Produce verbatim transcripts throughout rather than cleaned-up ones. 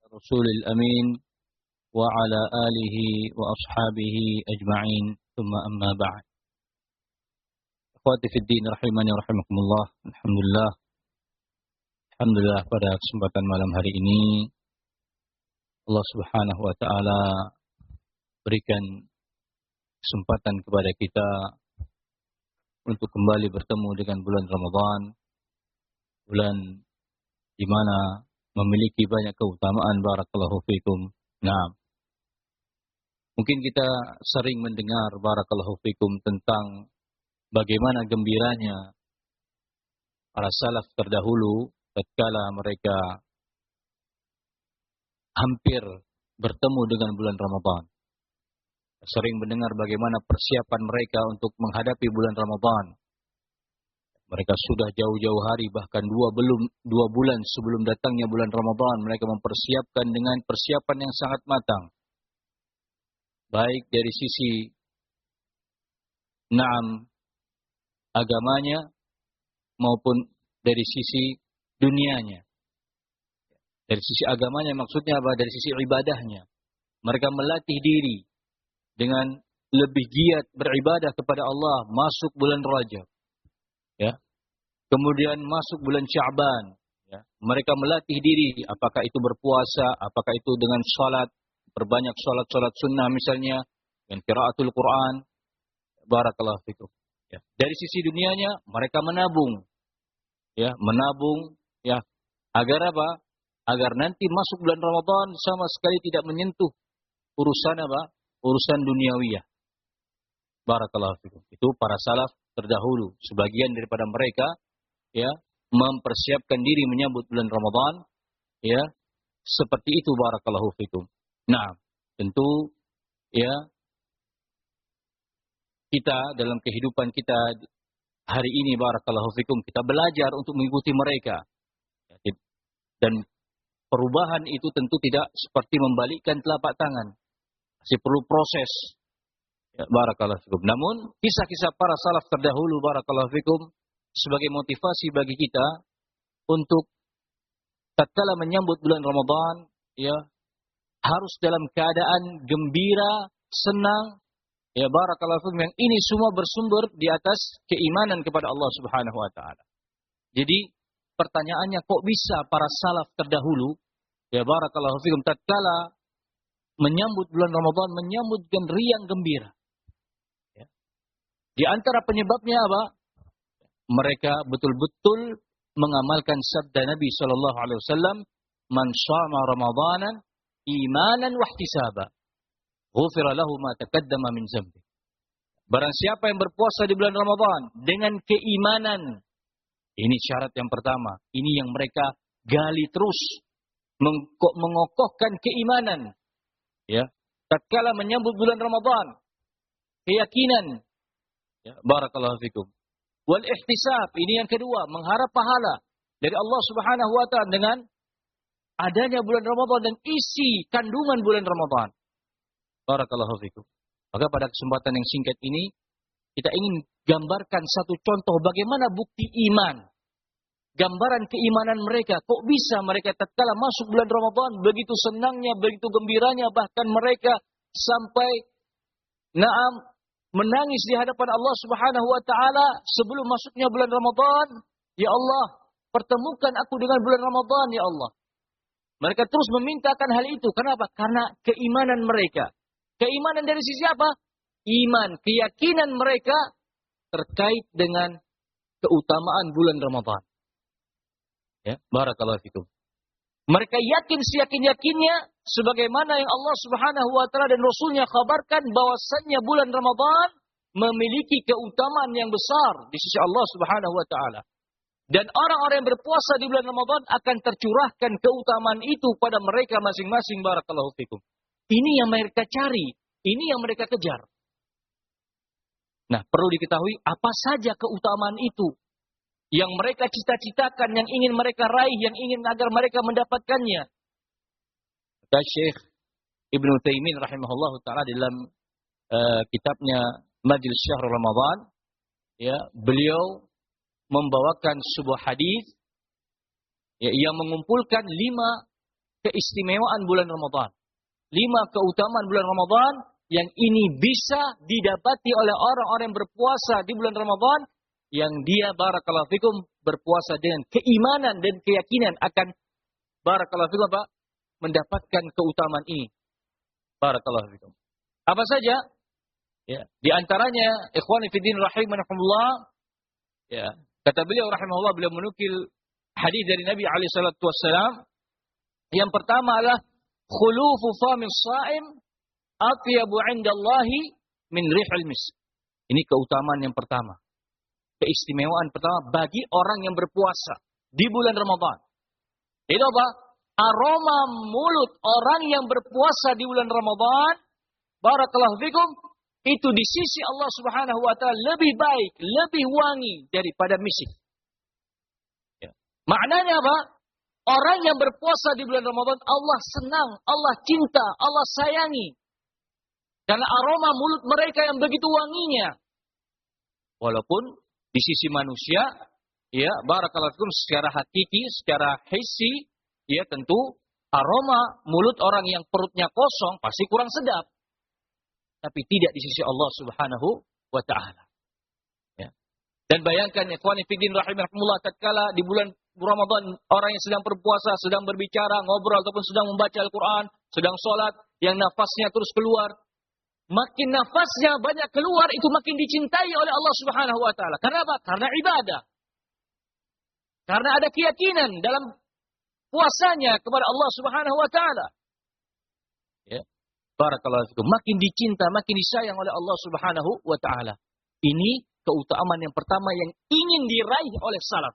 رسول الأمين وعلى آله وأصحابه أجمعين ثم أما بعد. Akhwati fi din rahimani rahimakumullah. Alhamdulillah. Alhamdulillah pada kesempatan malam hari ini Allah Subhanahu wa taala berikan kesempatan kepada kita untuk kembali bertemu dengan bulan Ramadan, bulan di mana memiliki banyak keutamaan. Barakallahu fikum. Nah, mungkin kita sering mendengar barakallahu fikum tentang bagaimana gembiranya para salaf terdahulu tatkala mereka hampir bertemu dengan bulan Ramadan. Sering mendengar bagaimana persiapan mereka untuk menghadapi bulan Ramadan. Mereka sudah jauh-jauh hari, bahkan dua belum dua bulan sebelum datangnya bulan Ramadan, mereka mempersiapkan dengan persiapan yang sangat matang. Baik dari sisi naam agamanya maupun dari sisi dunianya. Dari sisi agamanya maksudnya apa? Dari sisi ibadahnya. Mereka melatih diri dengan lebih giat beribadah kepada Allah masuk bulan Rajab. Ya. Kemudian masuk bulan Sya'ban, ya. Mereka melatih diri apakah itu berpuasa, apakah itu dengan salat, berbanyak salat-salat sunnah misalnya, dan qiraatul Quran. Barakallahu fikum. Ya. Dari sisi dunianya mereka menabung. Ya, menabung ya agar apa? Agar nanti masuk bulan Ramadan sama sekali tidak menyentuh urusan apa? Urusan duniawiyah. Barakallahu fikum. Itu para salaf terdahulu, sebagian daripada mereka ya mempersiapkan diri menyambut bulan Ramadan ya seperti itu. Barakallahu fikum. Nah, tentu ya kita dalam kehidupan kita hari ini barakallahu fikum kita belajar untuk mengikuti mereka. Dan perubahan itu tentu tidak seperti membalikkan telapak tangan. Masih perlu proses. Ya, barakallahu fikum. Namun kisah-kisah para salaf terdahulu barakallahu fikum sebagai motivasi bagi kita untuk tatkala menyambut bulan Ramadan ya harus dalam keadaan gembira, senang. Ya barakallahu fikum, yang ini semua bersumber di atas keimanan kepada Allah Subhanahu wa taala. Jadi pertanyaannya, kok bisa para salaf terdahulu ya barakallahu fikum tatkala menyambut bulan Ramadan menyambut dengan riang gembira. Ya. Di antara penyebabnya apa? Mereka betul-betul mengamalkan sabda Nabi sallallahu alaihi wasallam, "Man shama Ramadanan imanan wa ihtisaba, ghufira lahu ma taqaddama min dzambi." Barang siapa yang berpuasa di bulan Ramadan dengan keimanan, ini syarat yang pertama. Ini yang mereka gali terus, mengokohkan keimanan. Ya, tatkala menyambut bulan Ramadan, keyakinan. Ya, barakallahu fikum. Wal ihtisab, ini yang kedua, mengharap pahala dari Allah Subhanahu wa taala dengan adanya bulan Ramadan dan isi kandungan bulan Ramadan. Barakallahu fikum. Maka pada kesempatan yang singkat ini kita ingin gambarkan satu contoh bagaimana bukti iman. Gambaran keimanan mereka. Kok bisa mereka tatkala masuk bulan Ramadan begitu senangnya, begitu gembiranya, bahkan mereka sampai naam menangis di hadapan Allah Subhanahu wa taala sebelum masuknya bulan Ramadan. Ya Allah, pertemukan aku dengan bulan Ramadan ya Allah. Mereka terus memintakan hal itu. Kenapa? Karena keimanan mereka. Keimanan dari sisi apa? Iman, keyakinan mereka terkait dengan keutamaan bulan Ramadan. Ya, barakallahu fikum. Mereka yakin seyakin-yakinnya sebagaimana yang Allah Subhanahu wa taala dan Rasulnya kabarkan bahwasannya bulan Ramadan memiliki keutamaan yang besar di sisi Allah Subhanahu wa taala. Dan orang-orang yang berpuasa di bulan Ramadan akan tercurahkan keutamaan itu pada mereka masing-masing. Barakallahu fikum. Ini yang mereka cari, ini yang mereka kejar. Nah, perlu diketahui apa saja keutamaan itu yang mereka cita-citakan, yang ingin mereka raih, yang ingin agar mereka mendapatkannya. Kata Syekh Ibnu Taimin rahimahullah ta'ala dalam uh, kitabnya Majlis Syahr Ramadan, ya, beliau membawakan sebuah hadis ya, yang mengumpulkan lima keistimewaan bulan Ramadan. Lima keutamaan bulan Ramadan yang ini bisa didapati oleh orang-orang yang berpuasa di bulan Ramadan, yang dia barakallahu fikum berpuasa dengan keimanan dan keyakinan akan barakallahu fikum apa? Mendapatkan keutamaan ini. Barakallahu fikum. Apa saja? Ya, di antaranya ikhwani fiddin rahimakumullah, ya, kata beliau rahimahullah, beliau menukil hadis dari Nabi alaihi salatu wassalam. Yang pertama adalah khulufu famis shaim atyabu 'indallahi min rihil misk. Ini keutamaan yang pertama. Keistimewaan pertama bagi orang yang berpuasa di bulan Ramadan. Itu apa? Aroma mulut orang yang berpuasa di bulan Ramadan, barakallahu fikum, itu di sisi Allah Subhanahu wa taala lebih baik, lebih wangi daripada misik. Ya. Maknanya apa? Orang yang berpuasa di bulan Ramadan, Allah senang, Allah cinta, Allah sayangi. Karena aroma mulut mereka yang begitu wanginya. Walaupun di sisi manusia, ya, barakallahu fikum, secara hakiki, secara hissi, ya tentu aroma mulut orang yang perutnya kosong pasti kurang sedap. Tapi tidak di sisi Allah Subhanahu wa taala. Ya. Dan bayangkan ikhwani fiddin rahimakumullah, tatkala di bulan Ramadan orang yang sedang berpuasa, sedang berbicara, ngobrol ataupun sedang membaca Al-Qur'an, sedang sholat, yang nafasnya terus keluar. Makin nafasnya banyak keluar, itu makin dicintai oleh Allah Subhanahu wa taala. Karena apa? Karena ibadah. Karena ada keyakinan dalam puasanya kepada Allah Subhanahu wa taala. Ya. Barakallahu fikum. Makin dicinta, makin disayang oleh Allah Subhanahu wa taala. Ini keutamaan yang pertama yang ingin diraih oleh salaf.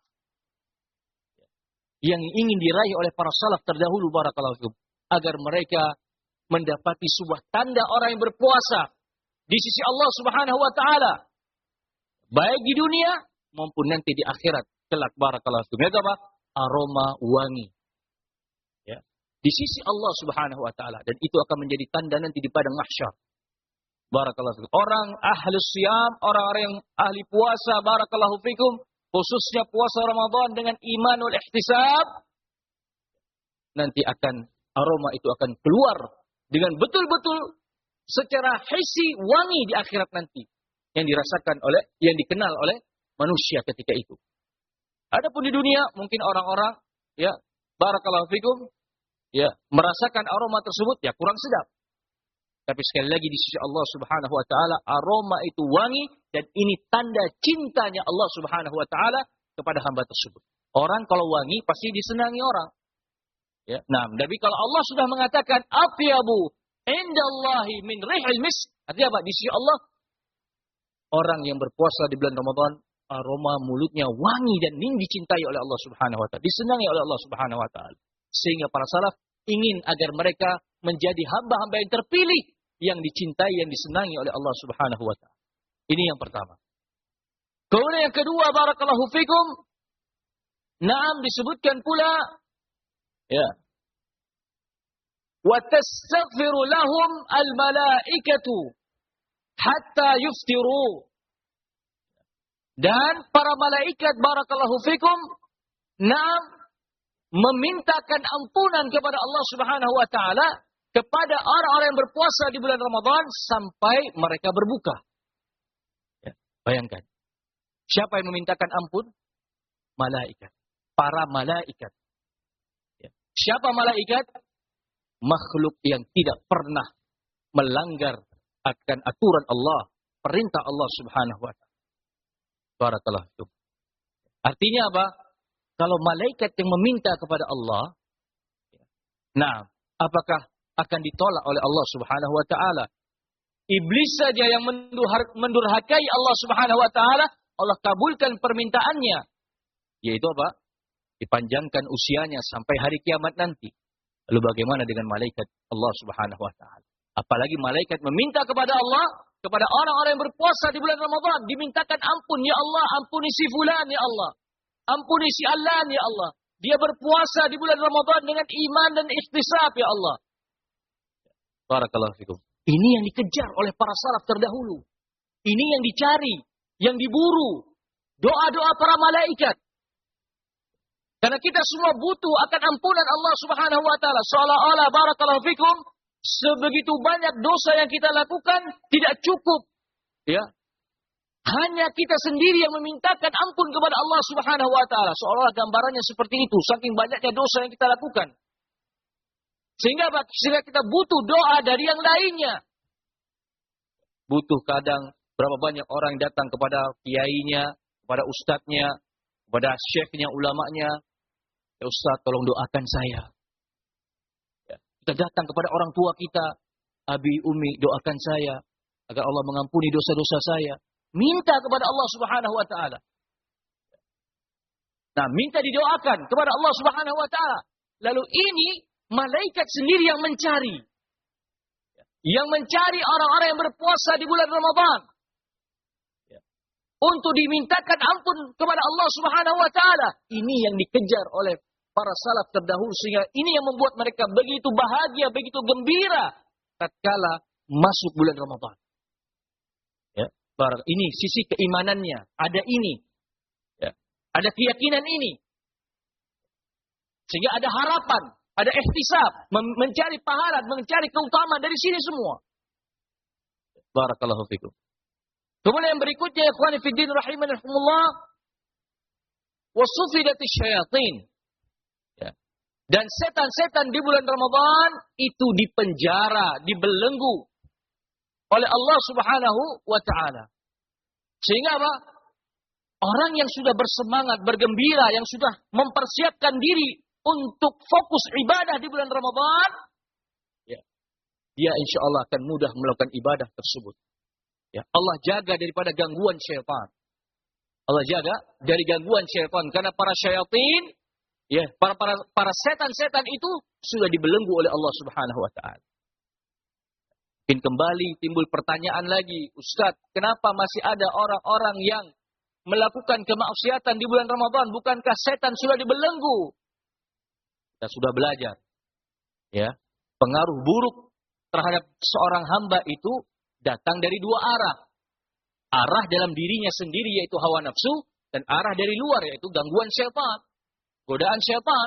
Yang ingin diraih oleh para salaf terdahulu, barakallahu fikum, agar mereka mendapati sebuah tanda orang yang berpuasa di sisi Allah Subhanahu wa taala, baik di dunia maupun nanti di akhirat kelak, barakallahu fikum. Itu apa? Aroma wangi. Ya. Di sisi Allah Subhanahu wa taala, dan itu akan menjadi tanda nanti di padang mahsyar. Barakallahu fikum. Orang ahli siyam, orang-orang yang ahli puasa, barakallahu fikum, khususnya puasa Ramadan dengan imanul ihtisab, nanti akan aroma itu akan keluar dengan betul-betul secara hissi wangi di akhirat nanti, yang dirasakan oleh, yang dikenal oleh manusia ketika itu. Adapun di dunia mungkin orang-orang, ya, barakallahu fikum, ya, merasakan aroma tersebut ya kurang sedap. Tapi sekali lagi di sisi Allah Subhanahu wa taala aroma itu wangi, dan ini tanda cintanya Allah Subhanahu wa taala kepada hamba tersebut. Orang kalau wangi pasti disenangi orang. Ya, nah, tapi kalau Allah sudah mengatakan atyabu indallahi min rihil misk, artinya apa? Di sisi Allah, orang yang berpuasa di bulan Ramadan, aroma mulutnya wangi dan ini dicintai oleh Allah Subhanahu wa taala, disenangi oleh Allah Subhanahu wa taala. Sehingga para salaf ingin agar mereka menjadi hamba-hamba yang terpilih, yang dicintai, yang disenangi oleh Allah Subhanahu wa taala. Ini yang pertama. Kemudian yang kedua, barakallahu fikum, naam, disebutkan pula, ya, wa tastaghfiru lahum al-malaikatu hatta yuftiru. Dan para malaikat, barakallahu fikum, naam, memintakan ampunan kepada Allah Subhanahu wa taala kepada orang-orang yang berpuasa di bulan Ramadan sampai mereka berbuka. Ya, bayangkan. Siapa yang memintakan ampun? Malaikat. Para malaikat. Ya. Siapa malaikat? Makhluk yang tidak pernah melanggar akan aturan Allah, perintah Allah Subhanahu wa taala. Barakallahu fikum. Artinya apa? Kalau malaikat yang meminta kepada Allah, nah, apakah akan ditolak oleh Allah Subhanahu wa taala? Iblis saja yang mendurhakai Allah Subhanahu wa taala, Allah kabulkan permintaannya. Yaitu apa? Dipanjangkan usianya sampai hari kiamat nanti. Lalu bagaimana dengan malaikat Allah Subhanahu wa taala? Apalagi malaikat meminta kepada Allah, kepada orang-orang yang berpuasa di bulan Ramadan, dimintakan ampun, ya Allah, ampuni si fulan, ya Allah. Ampuni si Alan, ya Allah. Dia berpuasa di bulan Ramadan dengan iman dan ihtisab, ya Allah. Barakallahu fikum. Ini yang dikejar oleh para salaf terdahulu. Ini yang dicari, yang diburu. Doa-doa para malaikat. Karena kita semua butuh akan ampunan Allah Subhanahu wa taala. Seolah-olah barakallahu fikum sebegitu banyak dosa yang kita lakukan tidak cukup. Ya. Hanya kita sendiri yang memintakan ampun kepada Allah Subhanahu wa taala. Seolah-olah gambarannya seperti itu, saking banyaknya dosa yang kita lakukan. Sehingga sehingga kita butuh doa dari yang lainnya. Butuh kadang berapa banyak orang datang kepada kiainya, kepada ustadznya, kepada syekhnya, ulamanya. Ya Ustaz, tolong doakan saya. Ya. Kita datang kepada orang tua kita. Abi, Umi, doakan saya. Agar Allah mengampuni dosa-dosa saya. Minta kepada Allah Subhanahu wa ta'ala. Nah, minta didoakan kepada Allah Subhanahu wa ta'ala. Lalu ini, malaikat sendiri yang mencari. Yang mencari orang-orang yang berpuasa di bulan Ramadan. Untuk dimintakan ampun kepada Allah Subhanahu wa ta'ala. Ini yang dikejar oleh para salaf terdahulu, sehingga ini yang membuat mereka begitu bahagia, begitu gembira tatkala masuk bulan Ramadan. Ya, ini sisi keimanannya, ada ini. Ya, ada keyakinan ini. Sehingga ada harapan, ada ihtisab, mencari pahala, mencari keutamaan dari sini semua. Barakallahu fikum. Kemudian yang berikutnya, ikhwani fiddin rahimanahumullah, wasufidati syayatin. Dan setan-setan di bulan Ramadan itu dipenjara, dibelenggu oleh Allah Subhanahu wa ta'ala. Sehingga apa? Orang yang sudah bersemangat, bergembira, yang sudah mempersiapkan diri untuk fokus ibadah di bulan Ramadan, ya, dia insya Allah akan mudah melakukan ibadah tersebut. Ya, Allah jaga daripada gangguan syaitan. Allah jaga dari gangguan syaitan. Karena para syaitan, ya, para para para setan-setan itu sudah dibelenggu oleh Allah Subhanahu wa taala. Mungkin kembali timbul pertanyaan lagi, Ustaz, kenapa masih ada orang-orang yang melakukan kemaksiatan di bulan Ramadan? Bukankah setan sudah dibelenggu? Kita sudah belajar. Ya, pengaruh buruk terhadap seorang hamba itu datang dari dua arah. Arah dalam dirinya sendiri yaitu hawa nafsu, dan arah dari luar yaitu gangguan syaitan. Godaan syaitan.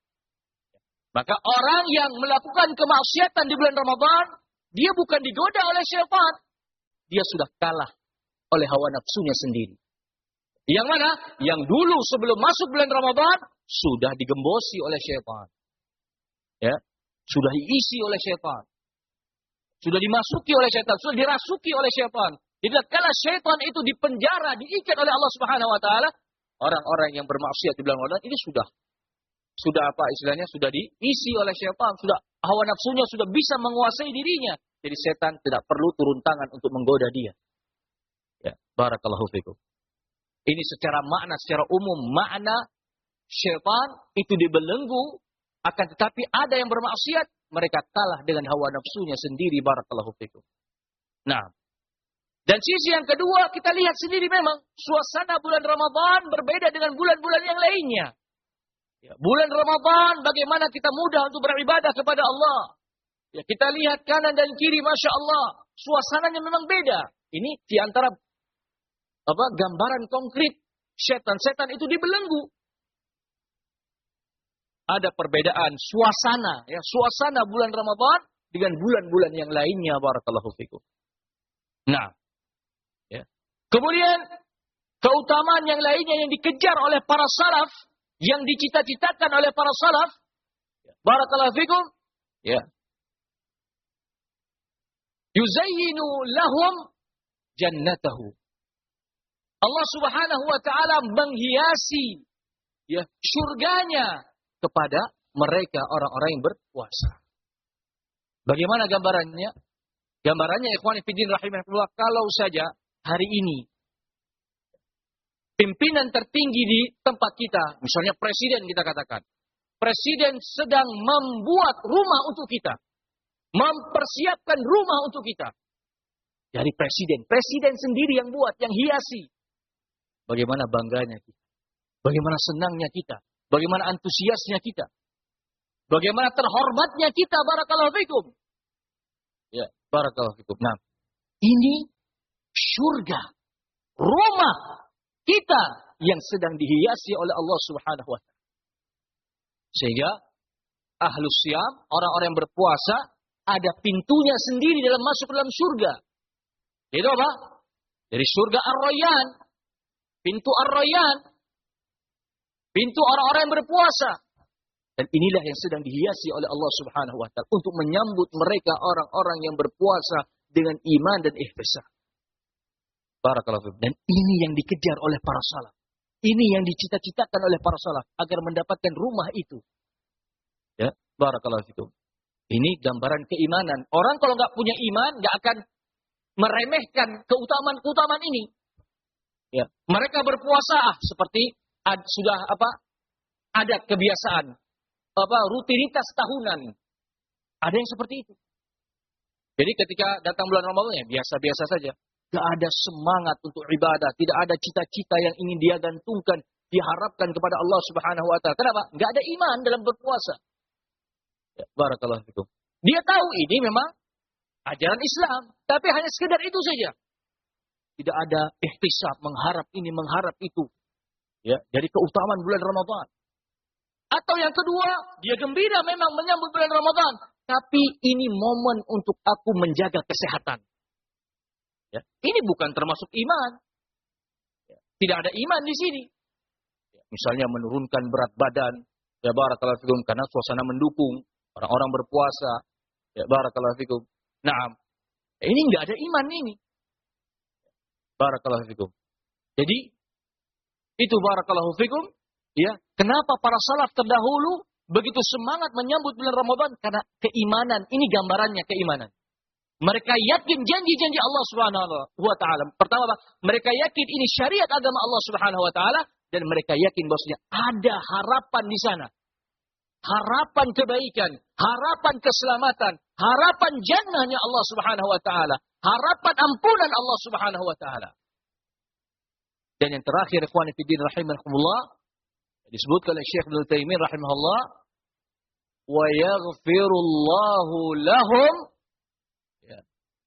Maka orang yang melakukan kemaksiatan di bulan Ramadan, dia bukan digoda oleh syaitan. Dia sudah kalah oleh hawa nafsunya sendiri. Yang mana? Yang dulu sebelum masuk bulan Ramadan, sudah digembosi oleh syaitan. Ya, sudah diisi oleh syaitan. Sudah dimasuki oleh syaitan, sudah dirasuki oleh syaitan. Jadi kala syaitan itu dipenjara, diikat oleh Allah Subhanahu wa taala, orang-orang yang bermaksiat di bulan Ramadan ini sudah sudah apa istilahnya sudah diisi oleh syaitan, sudah hawa nafsunya sudah bisa menguasai dirinya. Jadi setan tidak perlu turun tangan untuk menggoda dia. Ya, barakallahu fikum. Ini secara makna, secara umum makna syaitan itu dibelenggu, akan tetapi ada yang bermaksiat, mereka kalah dengan hawa nafsunya sendiri, barakallahu fikum. Nah, dan sisi yang kedua, kita lihat sendiri memang, suasana bulan Ramadan berbeda dengan bulan-bulan yang lainnya. Ya, bulan Ramadan, bagaimana kita mudah untuk beribadah kepada Allah. Ya, kita lihat kanan dan kiri, Masya Allah, suasananya memang beda. Ini diantara apa, gambaran konkret, setan-setan itu dibelenggu. Ada perbedaan suasana, ya, suasana bulan Ramadan dengan bulan-bulan yang lainnya, barakallahu fikum. Nah, ya. Kemudian keutamaan yang lainnya yang dikejar oleh para salaf, yang dicita-citakan oleh para salaf, barakallahu fikum, ya. Yuzayyinu lahum jannatahu. Allah Subhanahu wa taala menghiasi, ya, surganya kepada mereka orang-orang yang berpuasa. Bagaimana gambarannya? Gambarannya, ikhwan fillah rahimahullah, kalau saja hari ini pimpinan tertinggi di tempat kita, misalnya presiden kita katakan, presiden sedang membuat rumah untuk kita, mempersiapkan rumah untuk kita. Dari presiden, presiden sendiri yang buat, yang hiasi. Bagaimana bangganya kita? Bagaimana senangnya kita? Bagaimana antusiasnya kita? Bagaimana terhormatnya kita, barakallahu fikum. Ya, barakallahu fikum. Nah, ini surga, rumah kita yang sedang dihiasi oleh Allah Subhanahu wa taala. Sehingga ahlus syam, orang-orang yang berpuasa, ada pintunya sendiri dalam masuk dalam surga. Itu apa? Dari surga Ar-Rayyan. Pintu Ar-Rayyan. Pintu orang-orang yang berpuasa. Dan inilah yang sedang dihiasi oleh Allah Subhanahu wa taala untuk menyambut mereka orang-orang yang berpuasa dengan iman dan ihtisab. Barakallahu fikum. Dan ini yang dikejar oleh para salaf. Ini yang dicita-citakan oleh para salaf agar mendapatkan rumah itu. Ya, barakallahu fikum. Ini gambaran keimanan. Orang kalau nggak punya iman nggak akan meremehkan keutamaan-keutamaan ini. Ya, mereka berpuasa seperti ad, sudah apa? Ada kebiasaan, apa rutinitas tahunan. Ada yang seperti itu. Jadi ketika datang bulan Ramadan ya biasa-biasa saja. Gak ada semangat untuk ibadah, tidak ada cita-cita yang ingin dia gantungkan, diharapkan kepada Allah Subhanahu wa taala. Kenapa? Gak ada iman dalam berpuasa. Ya, barakallahu fikum. Dia tahu ini memang ajaran Islam, tapi hanya sekedar itu saja. Tidak ada ihtisab, mengharap ini, mengharap itu. Ya, dari keutamaan bulan Ramadan. Atau yang kedua, dia gembira memang menyambut bulan Ramadan, tapi ini momen untuk aku menjaga kesehatan. Ya, ini bukan termasuk iman. Ya, tidak ada iman di sini. Ya, misalnya menurunkan berat badan, ya barakallahu fikum, karena suasana mendukung, orang-orang berpuasa, ya barakallahu fikum. Naam. Ya, ini enggak ada iman ini. Barakallahu fikum. Jadi itu barakallahu fikum, ya. Kenapa para salaf terdahulu begitu semangat menyambut bulan Ramadan? Karena keimanan, ini gambarannya keimanan. Mereka yakin janji-janji Allah Subhanahu wa taala. Pertama, mereka yakin ini syariat agama Allah Subhanahu wa taala dan mereka yakin bahwasanya ada harapan di sana. Harapan kebaikan, harapan keselamatan, harapan jannahnya Allah Subhanahu wa taala, harapan ampunan Allah Subhanahu wa taala. Dan yang terakhir, ikhwan fillah rahimakumullah, disebutkan oleh Syekh Ibnu Taimiyah rahimahullah, wa yaghfirullahu lahum ya,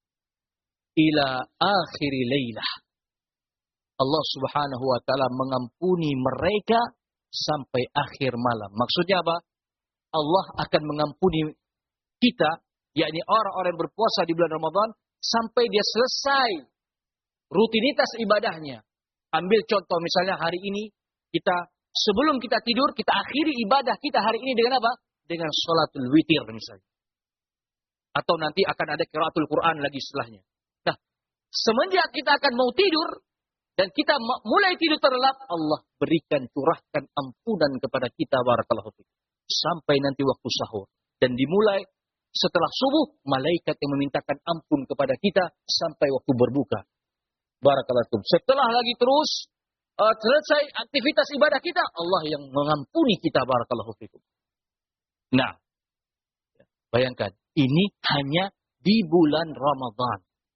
ila akhir lailah. Allah Subhanahu wa taala mengampuni mereka sampai akhir malam. Maksudnya apa? Allah akan mengampuni kita, yakni orang-orang yang berpuasa di bulan Ramadan sampai dia selesai rutinitas ibadahnya. Ambil contoh misalnya hari ini kita sebelum kita tidur kita akhiri ibadah kita hari ini dengan apa? Dengan sholatul witir misalnya. Atau nanti akan ada qiraatul Quran lagi setelahnya. Nah, semenjak kita akan mau tidur dan kita mulai tidur terlelap, Allah berikan curahkan ampunan kepada kita barakallahu fiik. Sampai nanti waktu sahur. Dan dimulai setelah subuh, malaikat yang memintakan ampun kepada kita sampai waktu berbuka. Barakallahu fiik. Setelah lagi terus uh, selesai aktivitas ibadah kita, Allah yang mengampuni kita barakallahu fiik. Nah, bayangkan, ini hanya di bulan Ramadan.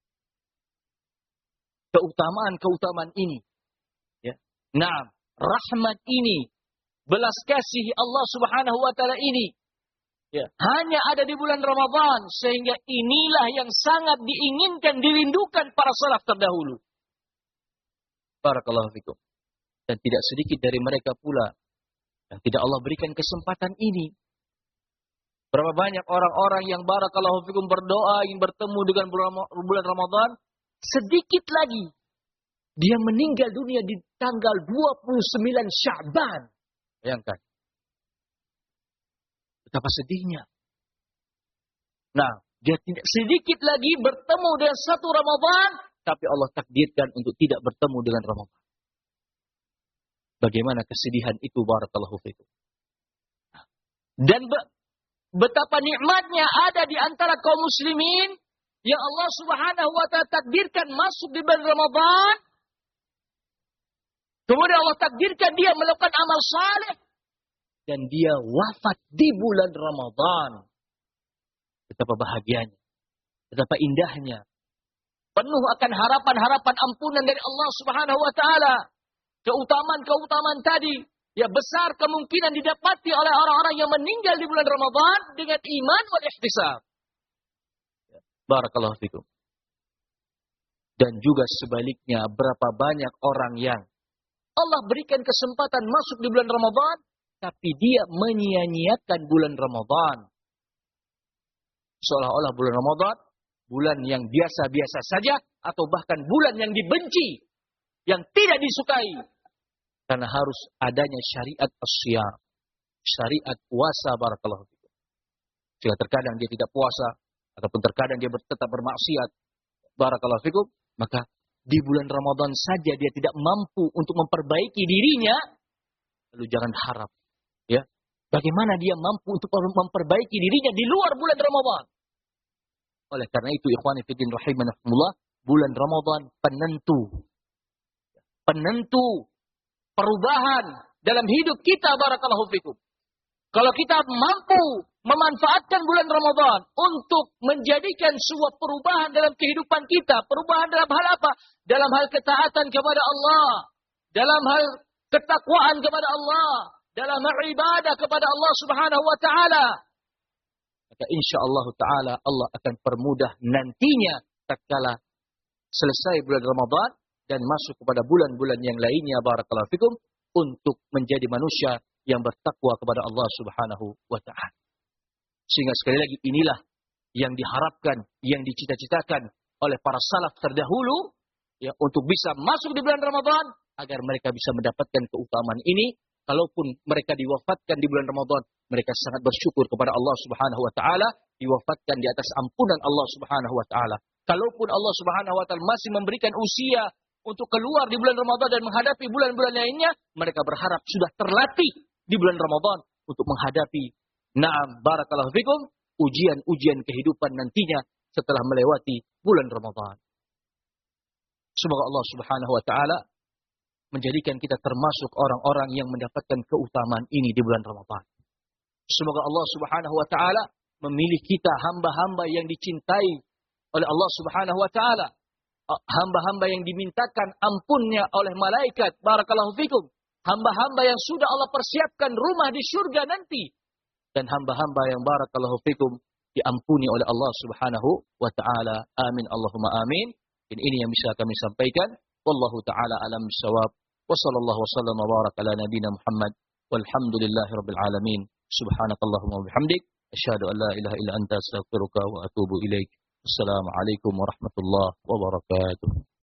Keutamaan-keutamaan ini. Ya. Nah, rahmat ini, belas kasih Allah Subhanahu wa taala ini ya, hanya ada di bulan Ramadan, sehingga inilah yang sangat diinginkan, dirindukan para salaf terdahulu. Barakallahu fikum. Dan tidak sedikit dari mereka pula yang tidak Allah berikan kesempatan ini. Berapa banyak orang-orang yang barakallahu fikum berdoa ingin bertemu dengan bulan Ramadan, sedikit lagi dia meninggal dunia di tanggal dua puluh sembilan Sya'ban. Bayangkan. Betapa sedihnya. Nah, dia tidak sedikit lagi bertemu dengan satu Ramadan, tapi Allah takdirkan untuk tidak bertemu dengan Ramadan. Bagaimana kesedihan itu barakallahu fikum. Dan be- betapa nikmatnya ada di antara kaum muslimin yang Allah Subhanahu wa taala takdirkan masuk di bulan Ramadan. Kemudian Allah takdirkan dia melakukan amal saleh dan dia wafat di bulan Ramadan. Betapa bahagianya, betapa indahnya. Penuh akan harapan-harapan ampunan dari Allah Subhanahu wa taala. Keutamaan-keutamaan tadi ya besar kemungkinan didapati oleh orang-orang yang meninggal di bulan Ramadan dengan iman wal ihtisab. Barakallahu fikum. Dan juga sebaliknya, berapa banyak orang yang Allah berikan kesempatan masuk di bulan Ramadan, tapi dia menyia-nyiakan bulan Ramadan. Seolah-olah bulan Ramadan, bulan yang biasa-biasa saja, atau bahkan bulan yang dibenci, yang tidak disukai. Karena harus adanya syariat as-siyam, syariat puasa, barakallahu fikum. Jika terkadang dia tidak puasa, ataupun terkadang dia tetap bermaksiat, barakallahu fikum, maka di bulan Ramadan saja dia tidak mampu untuk memperbaiki dirinya, lalu jangan harap, ya, bagaimana dia mampu untuk memperbaiki dirinya di luar bulan Ramadan. Oleh karena itu, ikhwani fiddin rahimanahumullah, bulan Ramadan penentu, penentu perubahan dalam hidup kita, barakallahu fikum. Kalau kita mampu memanfaatkan bulan Ramadan untuk menjadikan sebuah perubahan dalam kehidupan kita. Perubahan dalam hal apa? Dalam hal ketaatan kepada Allah. Dalam hal ketakwaan kepada Allah. Dalam hal ibadah kepada Allah subhanahu wa ta'ala. Maka insyaAllah ta'ala Allah akan permudah nantinya tatkala selesai bulan Ramadan dan masuk kepada bulan-bulan yang lainnya, barakallahu fikum, untuk menjadi manusia yang bertakwa kepada Allah subhanahu wa ta'ala. Sehingga sekali lagi inilah yang diharapkan, yang dicita-citakan oleh para salaf terdahulu, ya, untuk bisa masuk di bulan Ramadan, agar mereka bisa mendapatkan keutamaan ini. Kalaupun mereka diwafatkan di bulan Ramadan, mereka sangat bersyukur kepada Allah subhanahu wa ta'ala, diwafatkan di atas ampunan Allah subhanahu wa ta'ala. Kalaupun Allah subhanahu wa ta'ala masih memberikan usia untuk keluar di bulan Ramadan dan menghadapi bulan-bulan lainnya, mereka berharap sudah terlatih di bulan Ramadan untuk menghadapi, na'am, barakallahu fikum, ujian-ujian kehidupan nantinya setelah melewati bulan Ramadan. Semoga Allah subhanahu wa ta'ala menjadikan kita termasuk orang-orang yang mendapatkan keutamaan ini di bulan Ramadan. Semoga Allah subhanahu wa ta'ala memilih kita hamba-hamba yang dicintai oleh Allah subhanahu wa ta'ala. Hamba-hamba yang dimintakan ampunnya oleh malaikat, barakallahu fikum. Hamba-hamba yang sudah Allah persiapkan rumah di surga nanti. Dan hamba-hamba yang barakallahu fikum diampuni oleh Allah subhanahu wa ta'ala. Amin Allahumma amin. Dan ini yang bisa kami sampaikan. Wallahu ta'ala alam bisawab. Wa sallallahu wa sallam wa baraka ala nabina Muhammad. Walhamdulillahi rabbil alamin. Subhanakallahumma wa bihamdik. Asyhadu an la ilaha illa anta astaghfiruka wa atubu ilaik. Assalamualaikum warahmatullahi wabarakatuh.